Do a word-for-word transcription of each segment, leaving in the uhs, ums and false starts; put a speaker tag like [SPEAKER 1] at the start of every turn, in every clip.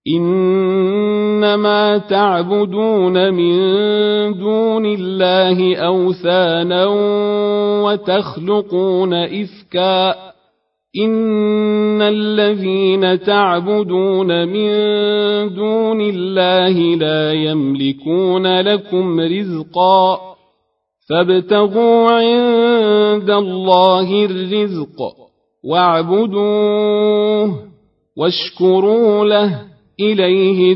[SPEAKER 1] إنما تعبدون من دون الله أوثانا وتخلقون إفكا إن الذين تعبدون من دون الله لا يملكون لكم رزقا فابتغوا عند الله الرزق واعبدوه واشكروا له إليه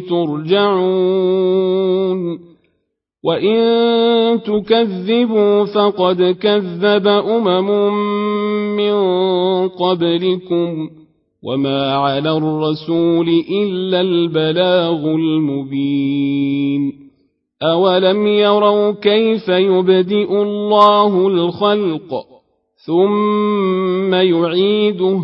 [SPEAKER 1] ترجعون وإن تكذبوا فقد كذب أمم من قبلكم وما على الرسول إلا البلاغ المبين أولم يروا كيف يبدئ الله الخلق ثم يعيده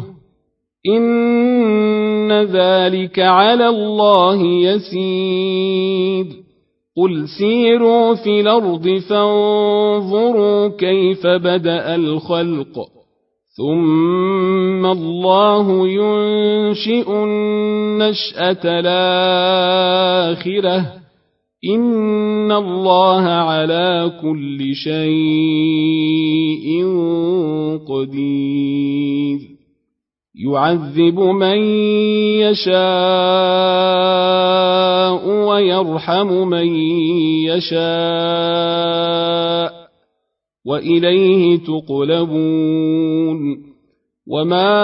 [SPEAKER 1] إن ذلك على الله يسير قل سيروا في الأرض فانظروا كيف بدأ الخلق ثم الله ينشئ النشأة الآخرة إن الله على كل شيء قدير يعذب من يشاء ويرحم من يشاء وإليه تقلبون وما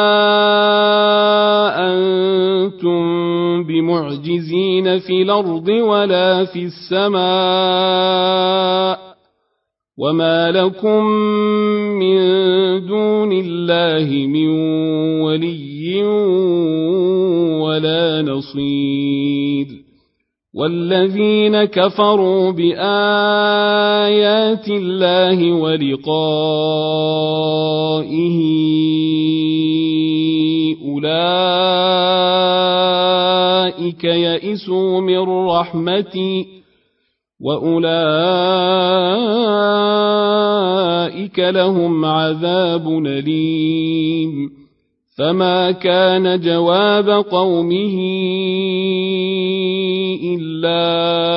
[SPEAKER 1] أنتم بمعجزين في الأرض ولا في السماء وما لكم من دون الله من ولي ولا نصير والذين كفروا بآيات الله ولقائه أولئك يئسوا من رحمتي وأولئك لهم عذاب أليم فما كان جواب قومه إلا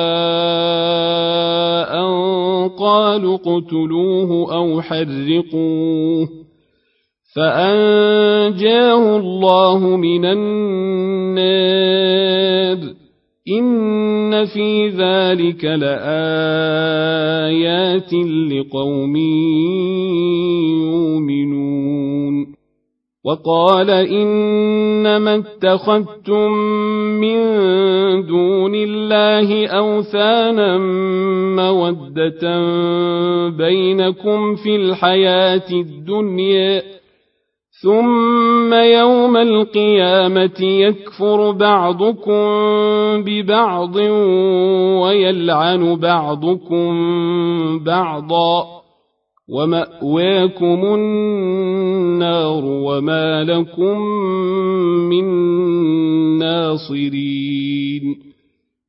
[SPEAKER 1] أن قالوا اقتلوه أو حرقوه فأنجاه الله من النار إن في ذلك لآيات لقوم يؤمنون وقال إنما اتخذتم من دون الله أوثانا مودة بينكم في الحياة الدنيا ثم يوم القيامة يكفر بعضكم ببعض ويلعن بعضكم بعضا ومأواكم النار وما لكم من ناصرين